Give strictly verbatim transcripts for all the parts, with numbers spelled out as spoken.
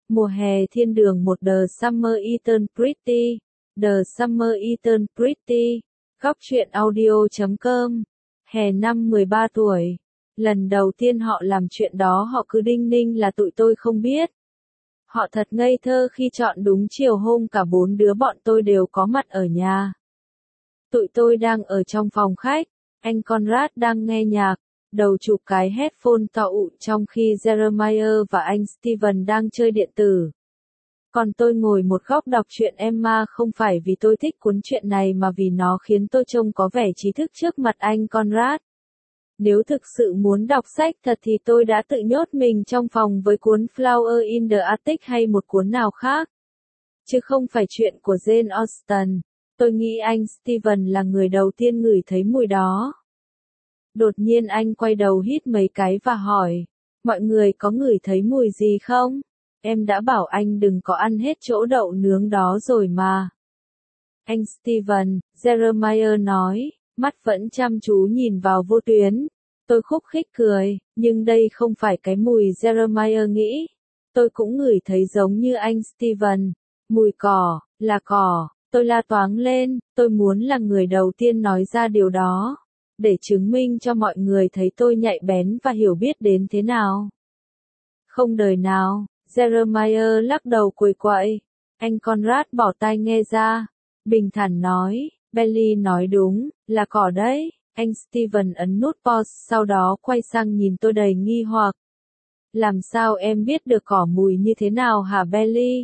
Mùa hè thiên đường một The Summer Eternal Pretty, The Summer Eternal Pretty, góc truyện audio chấm com, hè năm mười ba tuổi. Lần đầu tiên họ làm chuyện đó họ cứ đinh ninh là tụi tôi không biết. Họ thật ngây thơ khi chọn đúng chiều hôm cả bốn đứa bọn tôi đều có mặt ở nhà. Tụi tôi đang ở trong phòng khách, anh Conrad đang nghe nhạc, đầu chụp cái headphone to ụ trong khi Jeremiah và anh Steven đang chơi điện tử. Còn tôi ngồi một góc đọc truyện Emma không phải vì tôi thích cuốn truyện này mà vì nó khiến tôi trông có vẻ trí thức trước mặt anh Conrad. Nếu thực sự muốn đọc sách thật thì tôi đã tự nhốt mình trong phòng với cuốn Flower in the Attic hay một cuốn nào khác. Chứ không phải chuyện của Jane Austen. Tôi nghĩ anh Steven là người đầu tiên ngửi thấy mùi đó. Đột nhiên anh quay đầu hít mấy cái và hỏi, mọi người có ngửi thấy mùi gì không? Em đã bảo anh đừng có ăn hết chỗ đậu nướng đó rồi mà. Anh Steven, Jeremiah nói, mắt vẫn chăm chú nhìn vào vô tuyến. Tôi khúc khích cười, nhưng đây không phải cái mùi Jeremiah nghĩ. Tôi cũng ngửi thấy giống như anh Steven. Mùi cỏ, là cỏ. Tôi la toáng lên, tôi muốn là người đầu tiên nói ra điều đó. Để chứng minh cho mọi người thấy tôi nhạy bén và hiểu biết đến thế nào. Không đời nào, Jeremiah lắc đầu quầy quậy. Anh Conrad bỏ tai nghe ra. Bình thản nói, Belly nói đúng, là cỏ đấy. Anh Steven ấn nút pause sau đó quay sang nhìn tôi đầy nghi hoặc. Làm sao em biết được cỏ mùi như thế nào hả Belly?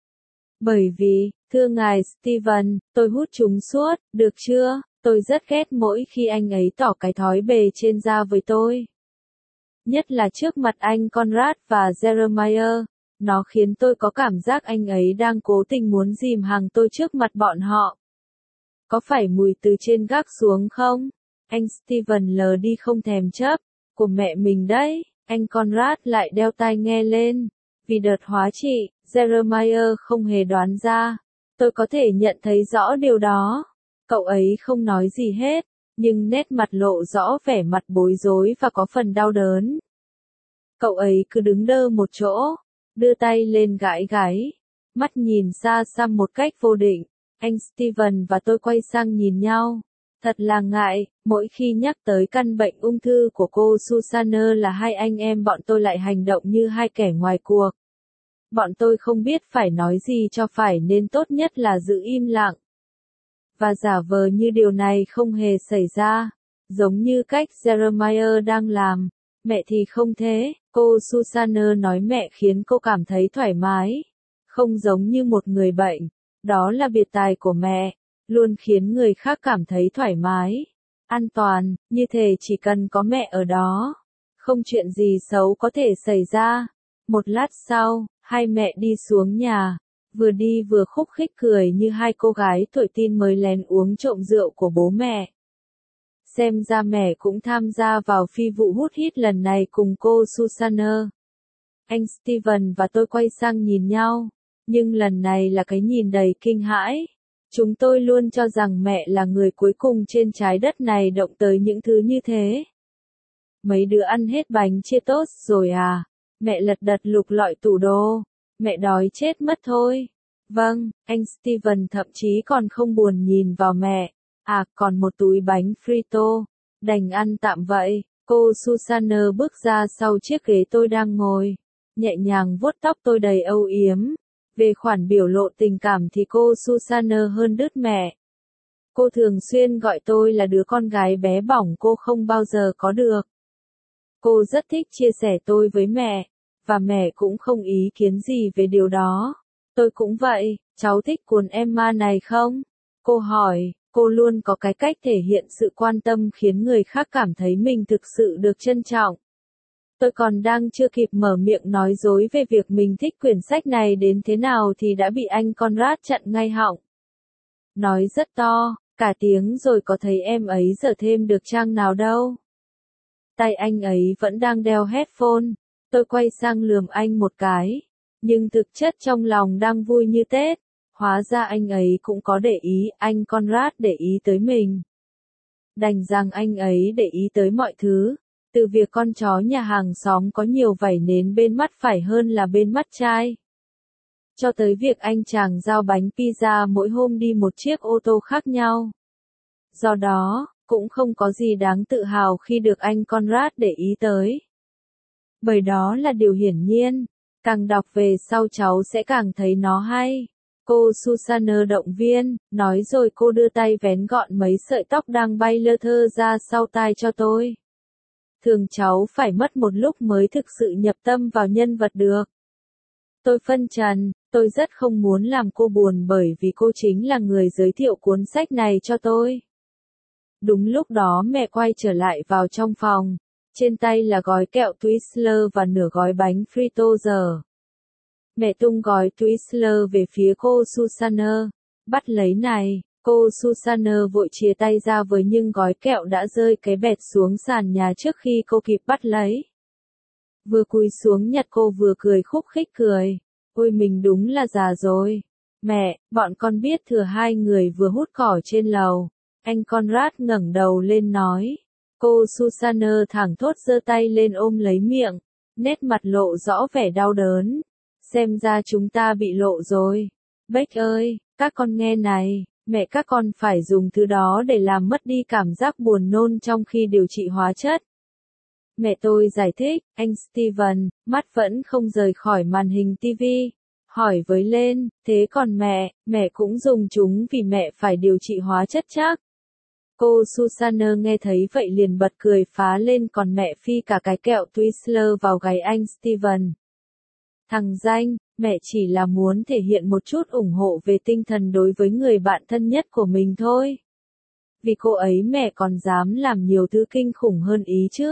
Bởi vì, thưa ngài Steven, tôi hút chúng suốt, được chưa? Tôi rất ghét mỗi khi anh ấy tỏ cái thói bề trên ra với tôi. Nhất là trước mặt anh Conrad và Jeremiah. Nó khiến tôi có cảm giác anh ấy đang cố tình muốn dìm hàng tôi trước mặt bọn họ. Có phải mùi từ trên gác xuống không? Anh Steven lờ đi không thèm chấp. Của mẹ mình đấy. Anh Conrad lại đeo tai nghe lên. Vì đợt hóa trị, Jeremiah không hề đoán ra. Tôi có thể nhận thấy rõ điều đó. Cậu ấy không nói gì hết, nhưng nét mặt lộ rõ vẻ mặt bối rối và có phần đau đớn. Cậu ấy cứ đứng đơ một chỗ, đưa tay lên gãi gáy, mắt nhìn xa xăm một cách vô định. Anh Steven và tôi quay sang nhìn nhau. Thật là ngại, mỗi khi nhắc tới căn bệnh ung thư của cô Susanna là hai anh em bọn tôi lại hành động như hai kẻ ngoài cuộc. Bọn tôi không biết phải nói gì cho phải nên tốt nhất là giữ im lặng. Và giả vờ như điều này không hề xảy ra. Giống như cách Jeremiah đang làm. Mẹ thì không thế, cô Susanna nói mẹ khiến cô cảm thấy thoải mái. Không giống như một người bệnh. Đó là biệt tài của mẹ. Luôn khiến người khác cảm thấy thoải mái. An toàn, như thể chỉ cần có mẹ ở đó. Không chuyện gì xấu có thể xảy ra. Một lát sau, hai mẹ đi xuống nhà. Vừa đi vừa khúc khích cười như hai cô gái tuổi teen mới lén uống trộm rượu của bố mẹ. Xem ra mẹ cũng tham gia vào phi vụ hút hít lần này cùng cô Susanna. Anh Steven và tôi quay sang nhìn nhau, nhưng lần này là cái nhìn đầy kinh hãi. Chúng tôi luôn cho rằng mẹ là người cuối cùng trên trái đất này động tới những thứ như thế. Mấy đứa ăn hết bánh chia tốt rồi à? Mẹ lật đật lục lọi tủ đồ. Mẹ đói chết mất thôi. Vâng, anh Steven thậm chí còn không buồn nhìn vào mẹ. À, còn một túi bánh frito. Đành ăn tạm vậy. Cô Susanna bước ra sau chiếc ghế tôi đang ngồi. Nhẹ nhàng vuốt tóc tôi đầy âu yếm. Về khoản biểu lộ tình cảm thì cô Susanna hơn đứt mẹ. Cô thường xuyên gọi tôi là đứa con gái bé bỏng cô không bao giờ có được. Cô rất thích chia sẻ tôi với mẹ. Và mẹ cũng không ý kiến gì về điều đó. Tôi cũng vậy, cháu thích cuốn Emma này không? Cô hỏi, cô luôn có cái cách thể hiện sự quan tâm khiến người khác cảm thấy mình thực sự được trân trọng. Tôi còn đang chưa kịp mở miệng nói dối về việc mình thích quyển sách này đến thế nào thì đã bị anh Conrad chặn ngay họng. Nói rất to, cả tiếng rồi có thấy em ấy dở thêm được trang nào đâu. Tay anh ấy vẫn đang đeo headphone. Tôi quay sang lườm anh một cái, nhưng thực chất trong lòng đang vui như Tết. Hóa ra anh ấy cũng có để ý, anh Conrad để ý tới mình. Đành rằng anh ấy để ý tới mọi thứ, từ việc con chó nhà hàng xóm có nhiều vảy nến bên mắt phải hơn là bên mắt trai. cho tới việc anh chàng giao bánh pizza mỗi hôm đi một chiếc ô tô khác nhau. Do đó, cũng không có gì đáng tự hào khi được anh Conrad để ý tới. Bởi đó là điều hiển nhiên, càng đọc về sau cháu sẽ càng thấy nó hay. Cô Susanna động viên, nói rồi cô đưa tay vén gọn mấy sợi tóc đang bay lơ thơ ra sau tai cho tôi. Thường cháu phải mất một lúc mới thực sự nhập tâm vào nhân vật được. Tôi phân trần, tôi rất không muốn làm cô buồn bởi vì cô chính là người giới thiệu cuốn sách này cho tôi. Đúng lúc đó mẹ quay trở lại vào trong phòng, trên tay là gói kẹo Twizzler và nửa gói bánh Frito dở. Mẹ tung gói Twizzler về phía cô Susanna, bắt lấy này, cô Susanna vội chìa tay ra với nhưng gói kẹo đã rơi cái bẹt xuống sàn nhà trước khi cô kịp bắt lấy. Vừa cúi xuống nhặt cô vừa cười khúc khích cười, ôi mình đúng là già rồi. Mẹ, bọn con biết thừa hai người vừa hút cỏ trên lầu. Anh Conrad ngẩng đầu lên nói. Cô Susanna thẳng thốt giơ tay lên ôm lấy miệng, nét mặt lộ rõ vẻ đau đớn. Xem ra chúng ta bị lộ rồi. Beck ơi, các con nghe này, mẹ các con phải dùng thứ đó để làm mất đi cảm giác buồn nôn trong khi điều trị hóa chất. Mẹ tôi giải thích, anh Steven, mắt vẫn không rời khỏi màn hình ti vi, hỏi với lên, thế còn mẹ, mẹ cũng dùng chúng vì mẹ phải điều trị hóa chất chắc. Cô Susanna nghe thấy vậy liền bật cười phá lên còn mẹ phi cả cái kẹo Twizzler vào gáy anh Steven. Thằng danh, mẹ chỉ là muốn thể hiện một chút ủng hộ về tinh thần đối với người bạn thân nhất của mình thôi. Vì cô ấy mẹ còn dám làm nhiều thứ kinh khủng hơn ý chứ.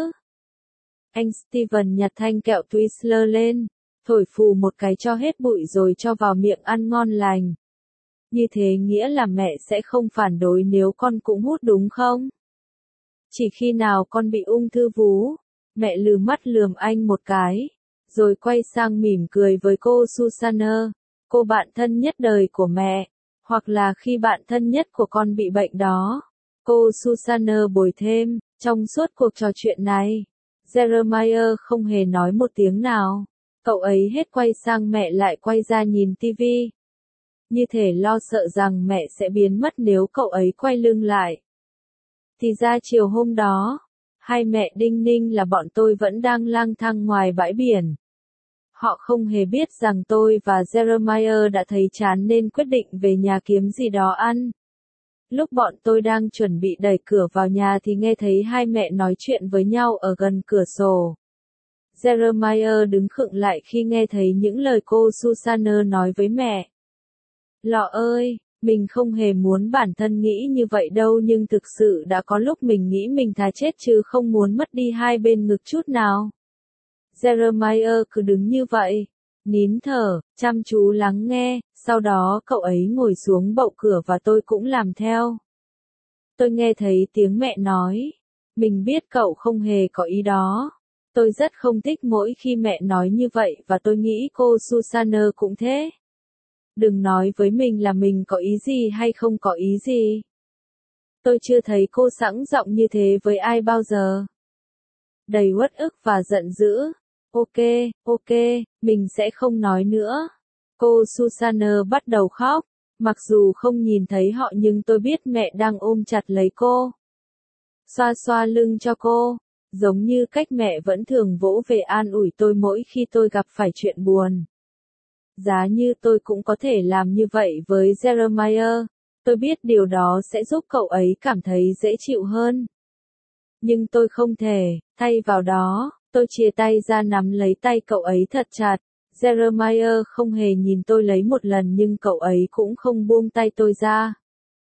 Anh Steven nhặt thanh kẹo Twizzler lên, thổi phù một cái cho hết bụi rồi cho vào miệng ăn ngon lành. Như thế nghĩa là mẹ sẽ không phản đối nếu con cũng hút đúng không? Chỉ khi nào con bị ung thư vú, mẹ lừ mắt lườm anh một cái, rồi quay sang mỉm cười với cô Susanna, cô bạn thân nhất đời của mẹ, hoặc là khi bạn thân nhất của con bị bệnh đó. Cô Susanna bồi thêm, trong suốt cuộc trò chuyện này, Jeremiah không hề nói một tiếng nào, cậu ấy hết quay sang mẹ lại quay ra nhìn tivi. Như thể lo sợ rằng mẹ sẽ biến mất nếu cậu ấy quay lưng lại. Thì ra chiều hôm đó, hai mẹ đinh ninh là bọn tôi vẫn đang lang thang ngoài bãi biển. Họ không hề biết rằng tôi và Jeremiah đã thấy chán nên quyết định về nhà kiếm gì đó ăn. Lúc bọn tôi đang chuẩn bị đẩy cửa vào nhà thì nghe thấy hai mẹ nói chuyện với nhau ở gần cửa sổ. Jeremiah đứng khựng lại khi nghe thấy những lời cô Susanna nói với mẹ. Lọ ơi, mình không hề muốn bản thân nghĩ như vậy đâu nhưng thực sự đã có lúc mình nghĩ mình thà chết chứ không muốn mất đi hai bên ngực chút nào. Jeremiah cứ đứng như vậy, nín thở, chăm chú lắng nghe, sau đó cậu ấy ngồi xuống bậu cửa và tôi cũng làm theo. Tôi nghe thấy tiếng mẹ nói, mình biết cậu không hề có ý đó. Tôi rất không thích mỗi khi mẹ nói như vậy và tôi nghĩ cô Susanna cũng thế. Đừng nói với mình là mình có ý gì hay không có ý gì. Tôi chưa thấy cô sẵn giọng như thế với ai bao giờ. Đầy uất ức và giận dữ. Ok, ok, mình sẽ không nói nữa. Cô Susanna bắt đầu khóc. Mặc dù không nhìn thấy họ nhưng tôi biết mẹ đang ôm chặt lấy cô. Xoa xoa lưng cho cô. Giống như cách mẹ vẫn thường vỗ về an ủi tôi mỗi khi tôi gặp phải chuyện buồn. Giá như tôi cũng có thể làm như vậy với Jeremiah, tôi biết điều đó sẽ giúp cậu ấy cảm thấy dễ chịu hơn. Nhưng tôi không thể, thay vào đó, tôi chia tay ra nắm lấy tay cậu ấy thật chặt. Jeremiah không hề nhìn tôi lấy một lần nhưng cậu ấy cũng không buông tay tôi ra.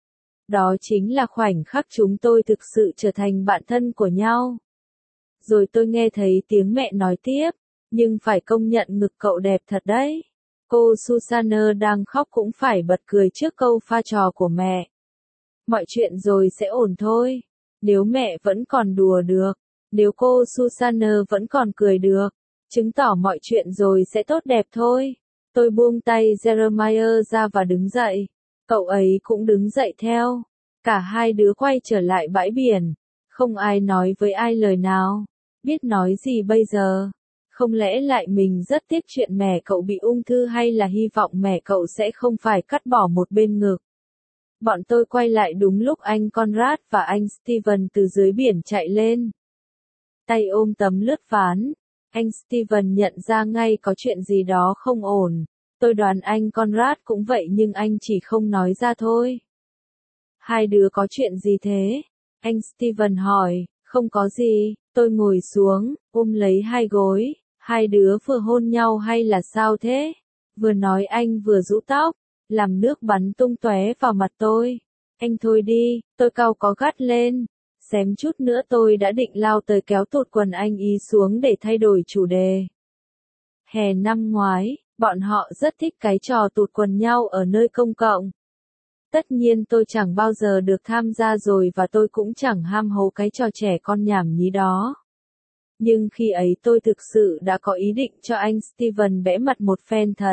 Đó chính là khoảnh khắc chúng tôi thực sự trở thành bạn thân của nhau. Rồi tôi nghe thấy tiếng mẹ nói tiếp, nhưng phải công nhận ngực cậu đẹp thật đấy. Cô Susanna đang khóc cũng phải bật cười trước câu pha trò của mẹ. Mọi chuyện rồi sẽ ổn thôi. Nếu mẹ vẫn còn đùa được, nếu cô Susanna vẫn còn cười được, chứng tỏ mọi chuyện rồi sẽ tốt đẹp thôi. Tôi buông tay Jeremiah ra và đứng dậy. Cậu ấy cũng đứng dậy theo. Cả hai đứa quay trở lại bãi biển. Không ai nói với ai lời nào. Biết nói gì bây giờ? Không lẽ lại mình rất tiếc chuyện mẹ cậu bị ung thư hay là hy vọng mẹ cậu sẽ không phải cắt bỏ một bên ngực? Bọn tôi quay lại đúng lúc anh Conrad và anh Steven từ dưới biển chạy lên. Tay ôm tấm lướt ván. Anh Steven nhận ra ngay có chuyện gì đó không ổn. Tôi đoán anh Conrad cũng vậy nhưng anh chỉ không nói ra thôi. Hai đứa có chuyện gì thế? Anh Steven hỏi. Không có gì, tôi ngồi xuống, ôm lấy hai gối. Hai đứa vừa hôn nhau hay là sao thế? Vừa nói anh vừa rũ tóc, làm nước bắn tung tóe vào mặt tôi. Anh thôi đi, tôi cau có gắt lên. Xém chút nữa tôi đã định lao tới kéo tụt quần anh ý xuống để thay đổi chủ đề. Hè năm ngoái, bọn họ rất thích cái trò tụt quần nhau ở nơi công cộng. Tất nhiên tôi chẳng bao giờ được tham gia rồi và tôi cũng chẳng ham hố cái trò trẻ con nhảm nhí đó. Nhưng khi ấy tôi thực sự đã có ý định cho anh Steven bẽ mặt một phen thật.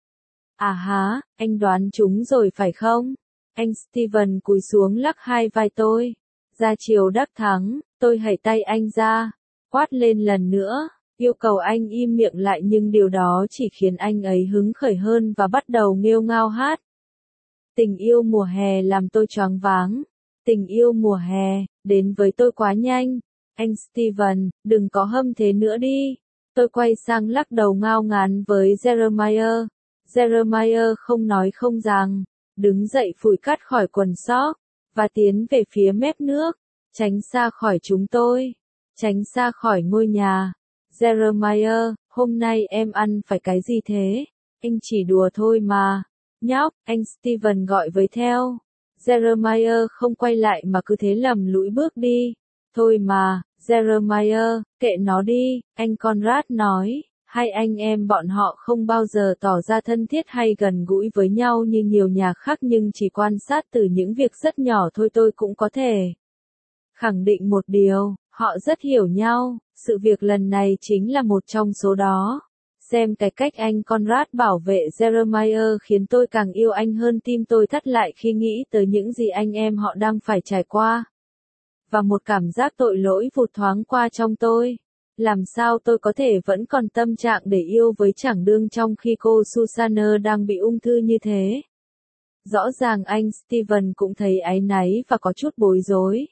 À há, anh đoán chúng rồi phải không? Anh Steven cúi xuống lắc hai vai tôi. Ra chiều đắc thắng, tôi hẩy tay anh ra, quát lên lần nữa, yêu cầu anh im miệng lại nhưng điều đó chỉ khiến anh ấy hứng khởi hơn và bắt đầu nghêu ngao hát. Tình yêu mùa hè làm tôi choáng váng. Tình yêu mùa hè, đến với tôi quá nhanh. Anh Steven, đừng có hâm thế nữa đi. Tôi quay sang lắc đầu ngao ngán với Jeremiah. Jeremiah không nói không rằng, đứng dậy phủi cát khỏi quần sóc, và tiến về phía mép nước, tránh xa khỏi chúng tôi, tránh xa khỏi ngôi nhà. Jeremiah, hôm nay em ăn phải cái gì thế? Anh chỉ đùa thôi mà. Nhóc, anh Steven gọi với theo. Jeremiah không quay lại mà cứ thế lầm lũi bước đi. Thôi mà, Jeremiah, kệ nó đi, anh Conrad nói. Hai anh em bọn họ không bao giờ tỏ ra thân thiết hay gần gũi với nhau như nhiều nhà khác nhưng chỉ quan sát từ những việc rất nhỏ thôi tôi cũng có thể khẳng định một điều, họ rất hiểu nhau, sự việc lần này chính là một trong số đó. Xem cái cách anh Conrad bảo vệ Jeremiah khiến tôi càng yêu anh hơn tim tôi thắt lại khi nghĩ tới những gì anh em họ đang phải trải qua. Và một cảm giác tội lỗi vụt thoáng qua trong tôi. Làm sao tôi có thể vẫn còn tâm trạng để yêu với chàng đương trong khi cô Susanna đang bị ung thư như thế? Rõ ràng anh Steven cũng thấy áy náy và có chút bối rối.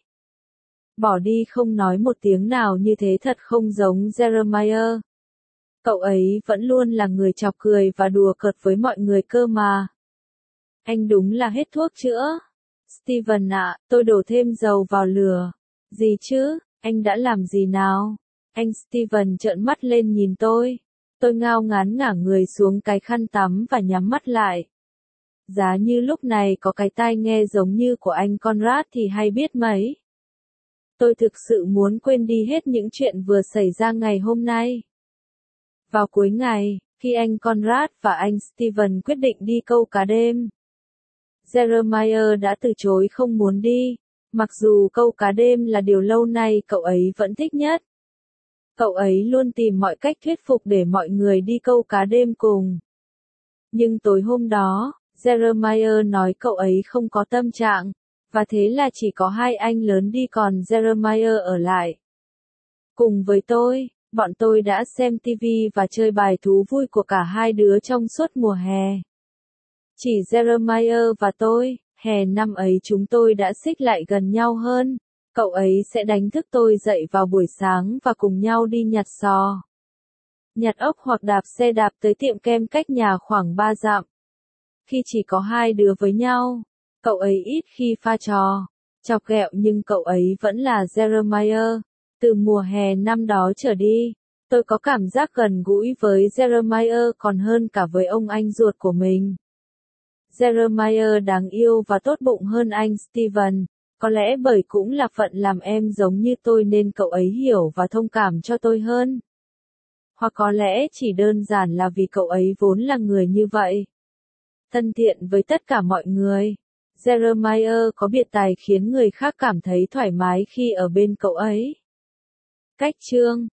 Bỏ đi không nói một tiếng nào như thế thật không giống Jeremiah. Cậu ấy vẫn luôn là người chọc cười và đùa cợt với mọi người cơ mà. Anh đúng là hết thuốc chữa. Steven ạ, tôi đổ thêm dầu vào lửa. Gì chứ, anh đã làm gì nào? Anh Steven trợn mắt lên nhìn tôi. Tôi ngao ngán ngả người xuống cái khăn tắm và nhắm mắt lại. Giá như lúc này có cái tai nghe giống như của anh Conrad thì hay biết mấy. Tôi thực sự muốn quên đi hết những chuyện vừa xảy ra ngày hôm nay. Vào cuối ngày, khi anh Conrad và anh Steven quyết định đi câu cá đêm, Jeremiah đã từ chối không muốn đi, mặc dù câu cá đêm là điều lâu nay cậu ấy vẫn thích nhất. Cậu ấy luôn tìm mọi cách thuyết phục để mọi người đi câu cá đêm cùng. Nhưng tối hôm đó, Jeremiah nói cậu ấy không có tâm trạng, và thế là chỉ có hai anh lớn đi còn Jeremiah ở lại. Cùng với tôi, bọn tôi đã xem ti vi và chơi bài thú vui của cả hai đứa trong suốt mùa hè. Chỉ Jeremiah và tôi, hè năm ấy chúng tôi đã xích lại gần nhau hơn. Cậu ấy sẽ đánh thức tôi dậy vào buổi sáng và cùng nhau đi nhặt sò, nhặt ốc hoặc đạp xe đạp tới tiệm kem cách nhà khoảng ba dặm. Khi chỉ có hai đứa với nhau, cậu ấy ít khi pha trò, chọc ghẹo nhưng cậu ấy vẫn là Jeremiah. Từ mùa hè năm đó trở đi, tôi có cảm giác gần gũi với Jeremiah còn hơn cả với ông anh ruột của mình. Jeremiah đáng yêu và tốt bụng hơn anh Steven. Có lẽ bởi cũng là phận làm em giống như tôi nên cậu ấy hiểu và thông cảm cho tôi hơn. Hoặc có lẽ chỉ đơn giản là vì cậu ấy vốn là người như vậy. Thân thiện với tất cả mọi người. Jeremiah có biệt tài khiến người khác cảm thấy thoải mái khi ở bên cậu ấy. Cách chương